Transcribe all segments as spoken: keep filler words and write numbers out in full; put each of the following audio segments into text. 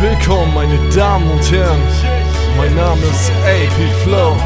Willkommen, meine Damen und Herren. Mein Name ist A P Flow.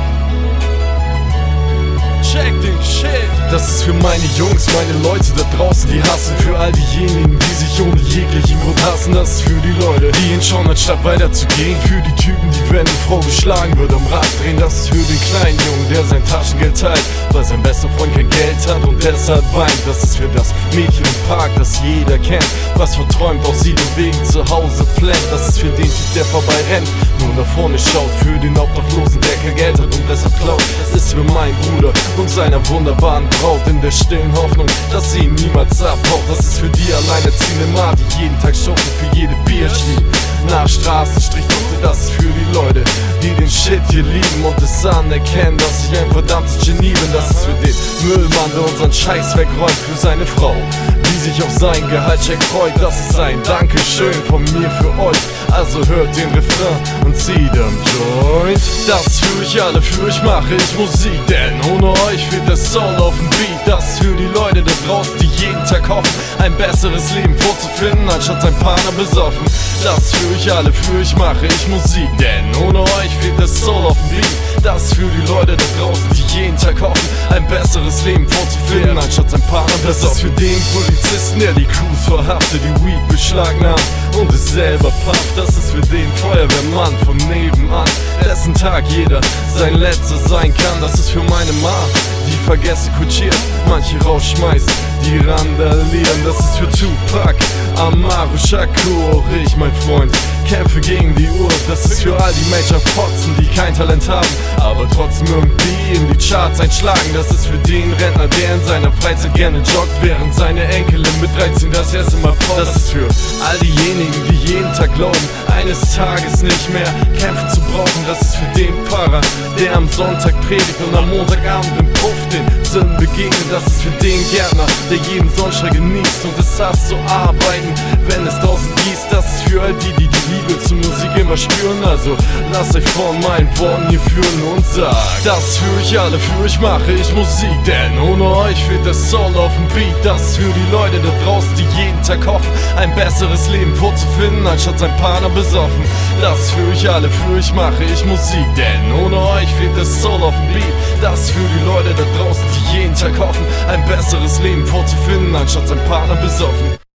Check den Shit. Das ist für meine Jungs, meine Leute da draußen, die hassen. Für all diejenigen, die sich ohne jeglichen Grund hassen. Das ist für die Leute, die hinschauen, anstatt weiterzugehen. Für die Typen, die, wenn eine Frau geschlagen wird, am Rad drehen. Das ist für den kleinen Jungen, der sein Taschengeld teilt, weil sein bester Freund kein Geld hat und deshalb weint. Das ist für das Mädchen im Park, das jeder kennt, was verträumt aus Wegen zu Hause flennt. Das ist für den Typ, der vorbei rennt, nur nach vorne schaut. Für den Obdachlosen, der kein Geld hat und deshalb klaut. Das ist für meinen Bruder und seiner wunderbaren Braut, in der stillen Hoffnung, dass sie ihn niemals abhaut. Das ist für die alleinerziehende Ma, die jeden Tag schuftet für jede Bierschlie nach Straßenstrich duftet. Das ist für die Leute, die den Shit hier lieben und es anerkennen, dass ich ein verdammtes Genie bin. Das ist für den Müllmann, der unseren Scheiß wegräumt, für seine Frau, die sich auf sein Gehaltscheck freut. Das ist ein Dankeschön von mir für euch. Also hört den Refrain und zieht am Joint. Das für euch alle, für euch mache ich Musik, denn ohne euch fehlt der Soul auf dem Beat. Das für die Leute da draußen, die jeden Tag hoffen, ein besseres Leben vorzufinden, anstatt sein Partner besoffen. Das für euch alle, für euch mache ich Musik, denn ohne euch fehlt der Soul auf dem Beat. Das für die Leute da draußen, die jeden Tag hoffen, ein besseres Leben vorzufinden, anstatt sein Partner besoffen. Das ist für den Polizisten, der die Crews verhaftet, die Weed beschlagnahmt und es selber pafft. Das ist für den Feuerwehrmann von nebenan, dessen Tag jeder sein letzter sein kann. Das ist für meine Ma, die vergessen kutschiert, manche rausschmeißt, die randalieren. Das ist für Tupac Amaru Shakur, ich mein Freund, kämpfe gegen die Uhr. Das ist für all die Major-Fotzen, die kein Talent haben, aber trotzdem irgendwie in die Charts einschlagen. Das ist für den Rentner, der in seiner Freizeit gerne joggt, während seine Enkelin mit dreizehn das erste Mal pot. Das ist für all diejenigen, die jeden Tag glauben, eines Tages nicht mehr kämpfen zu brauchen. Das ist für den Pfarrer, der am Sonntag predigt und am Montagabend im Puff den Sünden begegnet. Das ist für den Gärtner, der jeden Sonnenschein genießt und es hasst zu arbeiten, wenn es draußen gießt. Das ist für all die, die die Liebe zur Musik immer spüren. Also lasst euch von meinen Worten hier führen und sagt: Das für euch alle, für euch mache ich Musik, denn ohne euch fehlt der Soul auf dem Beat. Das ist für die Leute da draußen, die jeden Tag hoffen, ein besseres Leben vorzufinden, anstatt sein Partner besoffen. Das ist für euch alle, für euch mache ich Musik, denn ohne euch fehlt der Soul auf dem Beat. Das ist für die Leute da draußen, die jeden Tag hoffen, ein besseres Leben vorzufinden, anstatt sein Partner besoffen.